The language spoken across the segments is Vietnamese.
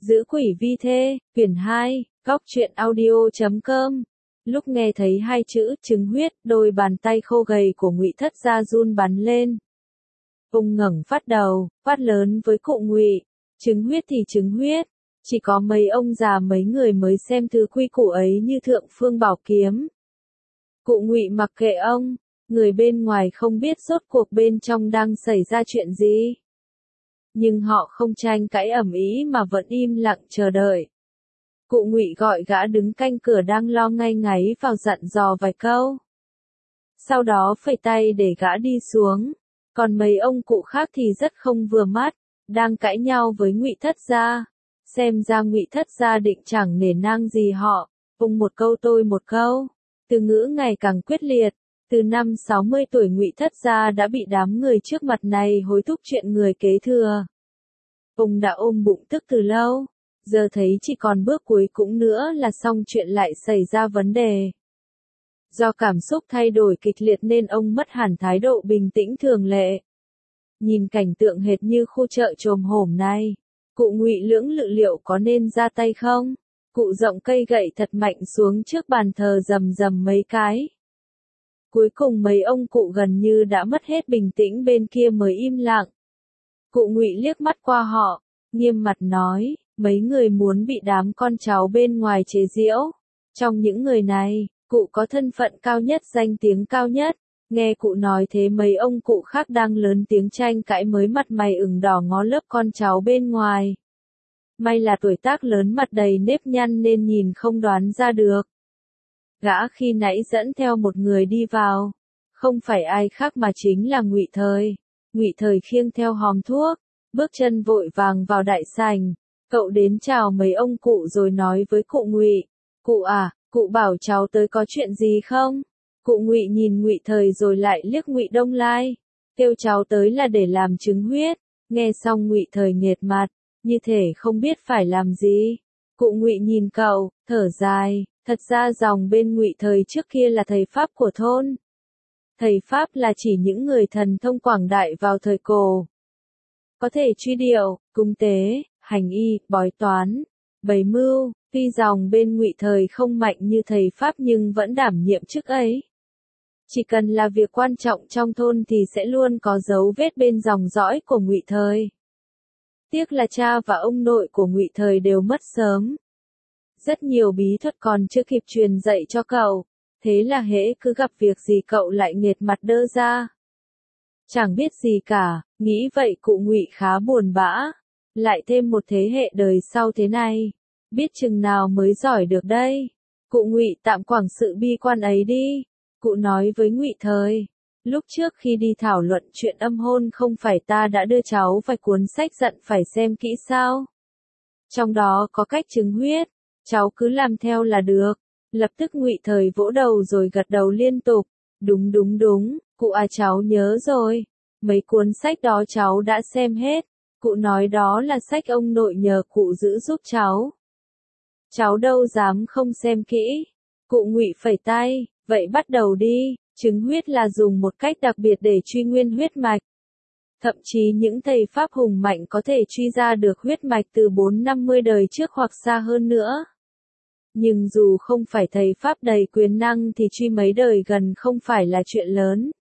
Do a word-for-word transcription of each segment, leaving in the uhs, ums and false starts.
Giữ quỷ vi thê, quyển hai, góc truyện audio chấm com. Lúc nghe thấy hai chữ trứng huyết, đôi bàn tay khô gầy của Ngụy Thất Gia run bắn lên. Ông ngẩng phát đầu, quát lớn với cụ Ngụy, trứng huyết thì trứng huyết, chỉ có mấy ông già mấy người mới xem thứ quy củ ấy như thượng phương bảo kiếm. Cụ Ngụy mặc kệ ông, người bên ngoài không biết rốt cuộc bên trong đang xảy ra chuyện gì. Nhưng họ không tranh cãi ầm ĩ mà vẫn im lặng chờ đợi. Cụ Ngụy gọi gã đứng canh cửa đang lo ngay ngáy vào dặn dò vài câu. Sau đó phẩy tay để gã đi xuống. Còn mấy ông cụ khác thì rất không vừa mắt, đang cãi nhau với Ngụy Thất Gia. Xem ra Ngụy Thất Gia định chẳng nể nang gì họ, ông một câu tôi một câu. Từ ngữ ngày càng quyết liệt. Từ năm sáu mươi tuổi Ngụy Thất Gia đã bị đám người trước mặt này hối thúc chuyện người kế thừa. Ông đã ôm bụng tức từ lâu, giờ thấy chỉ còn bước cuối cùng nữa là xong chuyện lại xảy ra vấn đề. Do cảm xúc thay đổi kịch liệt nên ông mất hẳn thái độ bình tĩnh thường lệ. Nhìn cảnh tượng hệt như khu chợ chồm hổm này, cụ Ngụy lưỡng lự liệu có nên ra tay không? Cụ rộng cây gậy thật mạnh xuống trước bàn thờ rầm rầm mấy cái. Cuối cùng mấy ông cụ gần như đã mất hết bình tĩnh bên kia mới im lặng. Cụ Ngụy liếc mắt qua họ, nghiêm mặt nói, mấy người muốn bị đám con cháu bên ngoài chế giễu. Trong những người này, cụ có thân phận cao nhất, danh tiếng cao nhất. Nghe cụ nói thế mấy ông cụ khác đang lớn tiếng tranh cãi mới mặt mày ửng đỏ ngó lớp con cháu bên ngoài. May là tuổi tác lớn mặt đầy nếp nhăn nên nhìn không đoán ra được. Gã khi nãy dẫn theo một người đi vào, không phải ai khác mà chính là Ngụy Thời. Ngụy Thời khiêng theo hòm thuốc, bước chân vội vàng vào đại sảnh. Cậu đến chào mấy ông cụ rồi nói với cụ Ngụy, cụ à, cụ bảo cháu tới có chuyện gì không? Cụ Ngụy nhìn Ngụy Thời rồi lại liếc Ngụy Đông Lai, kêu cháu tới là để làm trứng huyết. Nghe xong Ngụy Thời nghệt mặt, như thể không biết phải làm gì. Cụ Ngụy nhìn cậu, thở dài. Thật ra dòng bên Ngụy Thời trước kia là thầy Pháp của thôn. Thầy Pháp là chỉ những người thần thông quảng đại vào thời cổ. Có thể truy điệu, cung tế, hành y, bói toán, bày mưu. Tuy dòng bên Ngụy Thời không mạnh như thầy Pháp nhưng vẫn đảm nhiệm chức ấy. Chỉ cần là việc quan trọng trong thôn thì sẽ luôn có dấu vết bên dòng dõi của Ngụy Thời. Tiếc là cha và ông nội của Ngụy Thời đều mất sớm. Rất nhiều bí thuật còn chưa kịp truyền dạy cho cậu, thế là hễ cứ gặp việc gì cậu lại nghệt mặt đơ ra. Chẳng biết gì cả, nghĩ vậy cụ Ngụy khá buồn bã. Lại thêm một thế hệ đời sau thế này, biết chừng nào mới giỏi được đây. Cụ Ngụy tạm quẳng sự bi quan ấy đi. Cụ nói với Ngụy Thời, lúc trước khi đi thảo luận chuyện âm hôn không phải ta đã đưa cháu vài cuốn sách dặn phải xem kỹ sao? Trong đó có cách trứng huyết. Cháu cứ làm theo là được. Lập tức Ngụy Thời vỗ đầu rồi gật đầu liên tục. Đúng đúng đúng, cụ à cháu nhớ rồi. Mấy cuốn sách đó cháu đã xem hết. Cụ nói đó là sách ông nội nhờ cụ giữ giúp cháu. Cháu đâu dám không xem kỹ. Cụ Ngụy phẩy tay, vậy bắt đầu đi. Trứng huyết là dùng một cách đặc biệt để truy nguyên huyết mạch. Thậm chí những thầy Pháp hùng mạnh có thể truy ra được huyết mạch từ bốn năm mươi đời trước hoặc xa hơn nữa. Nhưng dù không phải thầy Pháp đầy quyền năng thì truy mấy đời gần không phải là chuyện lớn.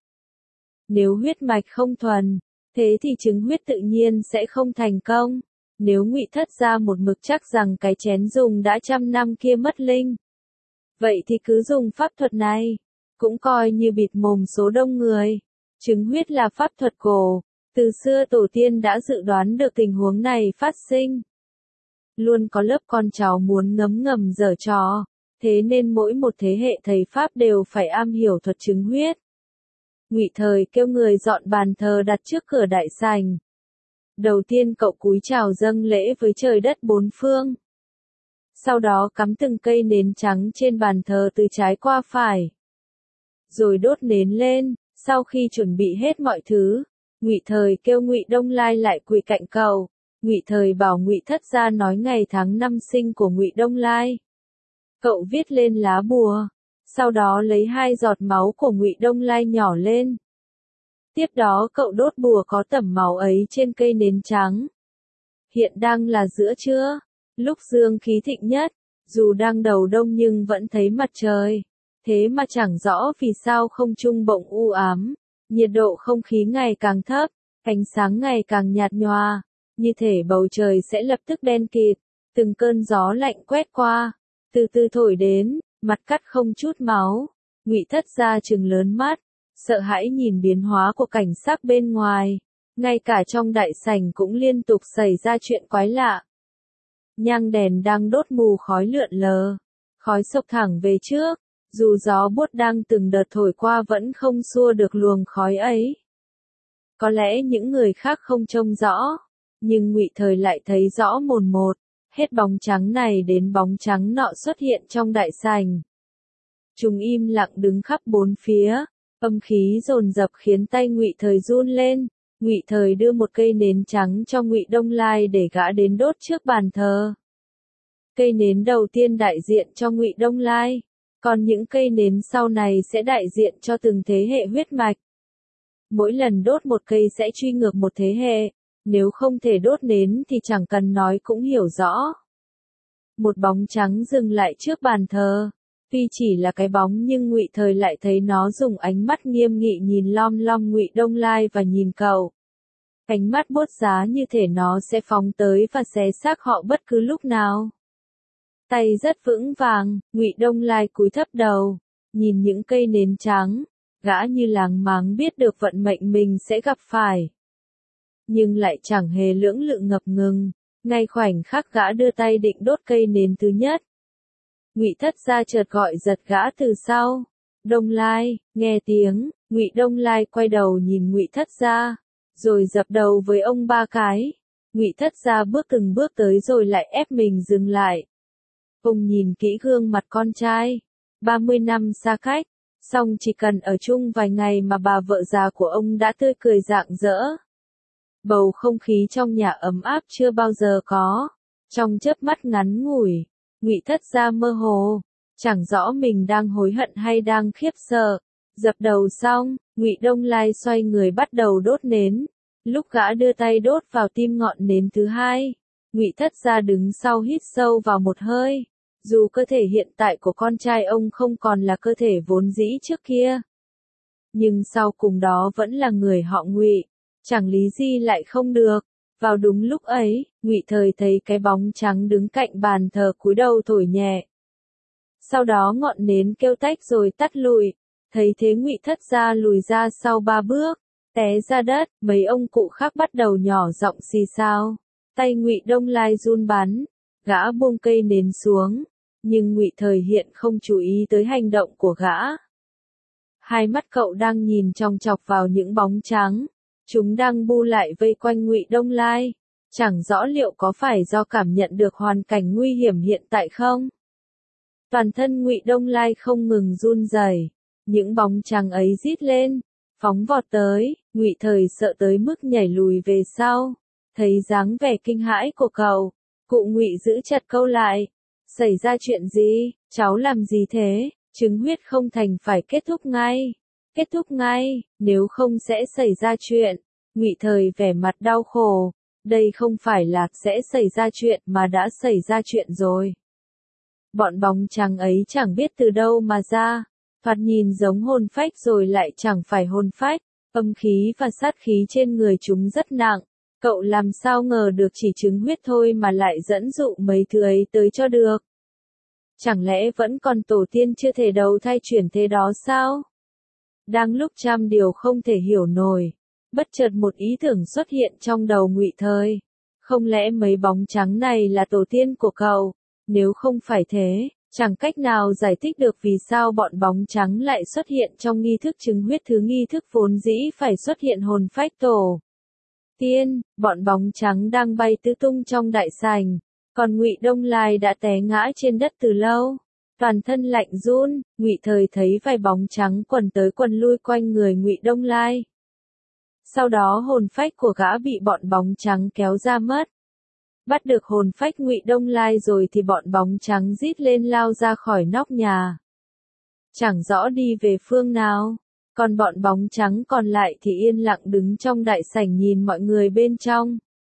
Nếu huyết mạch không thuần, thế thì trứng huyết tự nhiên sẽ không thành công. Nếu Ngụy Thất Gia một mực chắc rằng cái chén dùng đã trăm năm kia mất linh, vậy thì cứ dùng pháp thuật này, cũng coi như bịt mồm số đông người. Trứng huyết là pháp thuật cổ. Từ xưa tổ tiên đã dự đoán được tình huống này phát sinh. Luôn có lớp con cháu muốn ngấm ngầm giở trò, thế nên mỗi một thế hệ thầy Pháp đều phải am hiểu thuật trứng huyết. Ngụy Thời kêu người dọn bàn thờ đặt trước cửa đại sảnh. Đầu tiên cậu cúi chào dâng lễ với trời đất bốn phương. Sau đó cắm từng cây nến trắng trên bàn thờ từ trái qua phải. Rồi đốt nến lên, sau khi chuẩn bị hết mọi thứ, Ngụy Thời kêu Ngụy Đông Lai lại quỳ cạnh cậu. Ngụy Thời bảo Ngụy Thất Gia nói ngày tháng năm sinh của Ngụy Đông Lai. Cậu viết lên lá bùa, sau đó lấy hai giọt máu của Ngụy Đông Lai nhỏ lên. Tiếp đó cậu đốt bùa có tẩm máu ấy trên cây nến trắng. Hiện đang là giữa trưa, Lúc dương khí thịnh nhất, dù đang đầu đông nhưng vẫn thấy mặt trời. Thế mà chẳng rõ vì sao không trung bỗng u ám, nhiệt độ không khí ngày càng thấp, ánh sáng ngày càng nhạt nhòa, như thể bầu trời sẽ lập tức đen kịt, từng cơn gió lạnh quét qua, từ từ thổi đến, mặt cắt không chút máu. Ngụy Thất Gia trừng lớn mắt, sợ hãi nhìn biến hóa của cảnh sắc bên ngoài, ngay cả trong đại sảnh cũng liên tục xảy ra chuyện quái lạ. Nhang đèn đang đốt mù khói lượn lờ, khói xộc thẳng về trước, dù gió buốt đang từng đợt thổi qua vẫn không xua được luồng khói ấy. Có lẽ những người khác không trông rõ, nhưng Ngụy Thời lại thấy rõ mồn một, hết bóng trắng này đến bóng trắng nọ xuất hiện trong đại sảnh. Chúng im lặng đứng khắp bốn phía, âm khí dồn dập khiến tay Ngụy Thời run lên. Ngụy Thời đưa một cây nến trắng cho Ngụy Đông Lai để gã đến đốt trước bàn thờ. Cây nến đầu tiên đại diện cho Ngụy Đông Lai, còn những cây nến sau này sẽ đại diện cho từng thế hệ huyết mạch. Mỗi lần đốt một cây sẽ truy ngược một thế hệ, nếu không thể đốt nến thì chẳng cần nói cũng hiểu rõ. Một bóng trắng dừng lại trước bàn thờ, tuy chỉ là cái bóng nhưng Ngụy Thời lại thấy nó dùng ánh mắt nghiêm nghị nhìn lom lom Ngụy Đông Lai và nhìn cậu. Ánh mắt buốt giá như thể nó sẽ phóng tới và xé xác họ bất cứ lúc nào. Tay rất vững vàng, Ngụy Đông Lai cúi thấp đầu, nhìn những cây nến trắng, gã như láng máng biết được vận mệnh mình sẽ gặp phải. Nhưng lại chẳng hề lưỡng lự ngập ngừng, ngay khoảnh khắc gã đưa tay định đốt cây nến thứ nhất. Ngụy Thất Gia chợt gọi giật gã từ sau. Đông Lai, nghe tiếng, Ngụy Đông Lai quay đầu nhìn Ngụy Thất Gia, rồi dập đầu với ông ba cái. Ngụy Thất Gia bước từng bước tới rồi lại ép mình dừng lại. Ông nhìn kỹ gương mặt con trai, ba mươi năm xa cách, song chỉ cần ở chung vài ngày mà bà vợ già của ông đã tươi cười rạng rỡ. Bầu không khí trong nhà ấm áp chưa bao giờ có. Trong chớp mắt ngắn ngủi, Ngụy Thất Gia mơ hồ, chẳng rõ mình đang hối hận hay đang khiếp sợ. Dập đầu xong, Ngụy Đông Lai xoay người bắt đầu đốt nến. Lúc gã đưa tay đốt vào tim ngọn nến thứ hai, Ngụy Thất Gia đứng sau hít sâu vào một hơi. Dù cơ thể hiện tại của con trai ông không còn là cơ thể vốn dĩ trước kia, nhưng sau cùng đó vẫn là người họ Ngụy, chẳng lý gì lại không được. Vào đúng lúc ấy, Ngụy Thời thấy cái bóng trắng đứng cạnh bàn thờ cúi đầu thổi nhẹ. Sau đó ngọn nến kêu tách rồi tắt lụi, thấy thế Ngụy Thất Gia lùi ra sau ba bước, té ra đất, mấy ông cụ khác bắt đầu nhỏ giọng xì xào. Tay Ngụy Đông Lai run bắn, gã buông cây nến xuống, nhưng Ngụy Thời hiện không chú ý tới hành động của gã. Hai mắt cậu đang nhìn chòng chọc vào những bóng trắng, chúng đang bu lại vây quanh Ngụy Đông Lai, chẳng rõ liệu có phải do cảm nhận được hoàn cảnh nguy hiểm hiện tại không. Toàn thân Ngụy Đông Lai không ngừng run rẩy, những bóng trắng ấy rít lên, phóng vọt tới. Ngụy Thời sợ tới mức nhảy lùi về sau, thấy dáng vẻ kinh hãi của cậu, cụ Ngụy giữ chặt câu lại. Xảy ra chuyện gì, cháu làm gì thế? Trứng huyết không thành phải kết thúc ngay. Kết thúc ngay, nếu không sẽ xảy ra chuyện. Ngụy Thời vẻ mặt đau khổ, đây không phải là sẽ xảy ra chuyện mà đã xảy ra chuyện rồi. Bọn bóng trắng ấy chẳng biết từ đâu mà ra, thoạt nhìn giống hồn phách rồi lại chẳng phải hồn phách, âm khí và sát khí trên người chúng rất nặng. Cậu làm sao ngờ được chỉ trứng huyết thôi mà lại dẫn dụ mấy thứ ấy tới cho được. Chẳng lẽ vẫn còn tổ tiên chưa thể đầu thai chuyển thế đó sao? Đang lúc trăm điều không thể hiểu nổi, bất chợt một ý tưởng xuất hiện trong đầu Ngụy Thời. Không lẽ mấy bóng trắng này là tổ tiên của cậu? Nếu không phải thế, chẳng cách nào giải thích được vì sao bọn bóng trắng lại xuất hiện trong nghi thức trứng huyết thứ nghi thức vốn dĩ phải xuất hiện hồn phách tổ tiên. Bọn bóng trắng đang bay tứ tung trong đại sảnh, còn Ngụy Đông Lai đã té ngã trên đất từ lâu, toàn thân lạnh run. Ngụy Thời thấy vài bóng trắng quần tới quần lui quanh người Ngụy Đông Lai. Sau đó hồn phách của gã bị bọn bóng trắng kéo ra mất. Bắt được hồn phách Ngụy Đông Lai rồi thì bọn bóng trắng rít lên lao ra khỏi nóc nhà. Chẳng rõ đi về phương nào, còn bọn bóng trắng còn lại thì yên lặng đứng trong đại sảnh nhìn mọi người bên trong.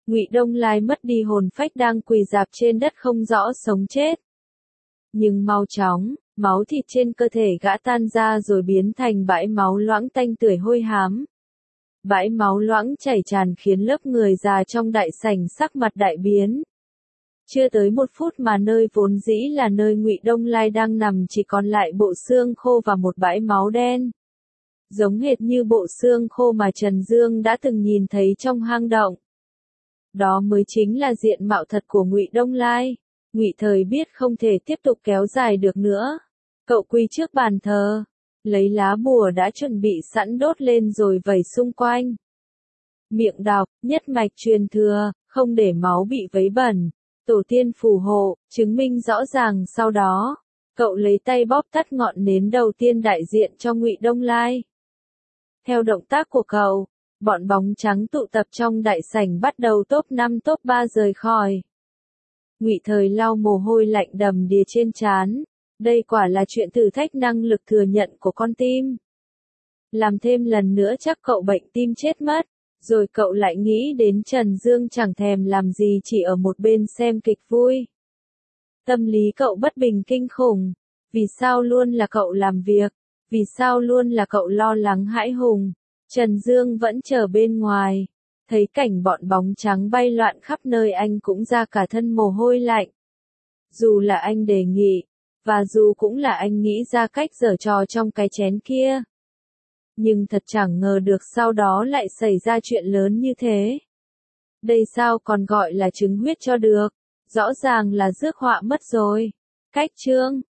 Ngụy Đông Lai mất đi hồn phách đang quỳ rạp trên đất không rõ sống chết. Nhưng mau chóng, máu thịt trên cơ thể gã tan ra rồi biến thành bãi máu loãng tanh tưởi hôi hám. Bãi máu loãng chảy tràn khiến lớp người già trong đại sảnh sắc mặt đại biến. Chưa tới một phút mà nơi vốn dĩ là nơi Ngụy Đông Lai đang nằm chỉ còn lại bộ xương khô và một bãi máu đen. Giống hệt như bộ xương khô mà Trần Dương đã từng nhìn thấy trong hang động. Đó mới chính là diện mạo thật của Ngụy Đông Lai. Ngụy Thời biết không thể tiếp tục kéo dài được nữa. Cậu quỳ trước bàn thờ, lấy lá bùa đã chuẩn bị sẵn đốt lên rồi vẩy xung quanh. Miệng đọc, nhất mạch truyền thừa, không để máu bị vấy bẩn. Tổ tiên phù hộ, chứng minh rõ ràng sau đó. Cậu lấy tay bóp tắt ngọn nến đầu tiên đại diện cho Ngụy Đông Lai. Theo động tác của cậu, bọn bóng trắng tụ tập trong đại sảnh bắt đầu top năm top ba rời khỏi. Ngụy Thời lau mồ hôi lạnh đầm đìa trên trán. Đây quả là chuyện thử thách năng lực thừa nhận của con tim. Làm thêm lần nữa chắc cậu bệnh tim chết mất. Rồi cậu lại nghĩ đến Trần Dương chẳng thèm làm gì chỉ ở một bên xem kịch vui. Tâm lý cậu bất bình kinh khủng. Vì sao luôn là cậu làm việc? Vì sao luôn là cậu lo lắng hãi hùng? Trần Dương vẫn chờ bên ngoài. Thấy cảnh bọn bóng trắng bay loạn khắp nơi anh cũng ra cả thân mồ hôi lạnh. Dù là anh đề nghị, và dù cũng là anh nghĩ ra cách giở trò trong cái chén kia. Nhưng thật chẳng ngờ được sau đó lại xảy ra chuyện lớn như thế. Đây sao còn gọi là trứng huyết cho được, rõ ràng là rước họa mất rồi. Cách chương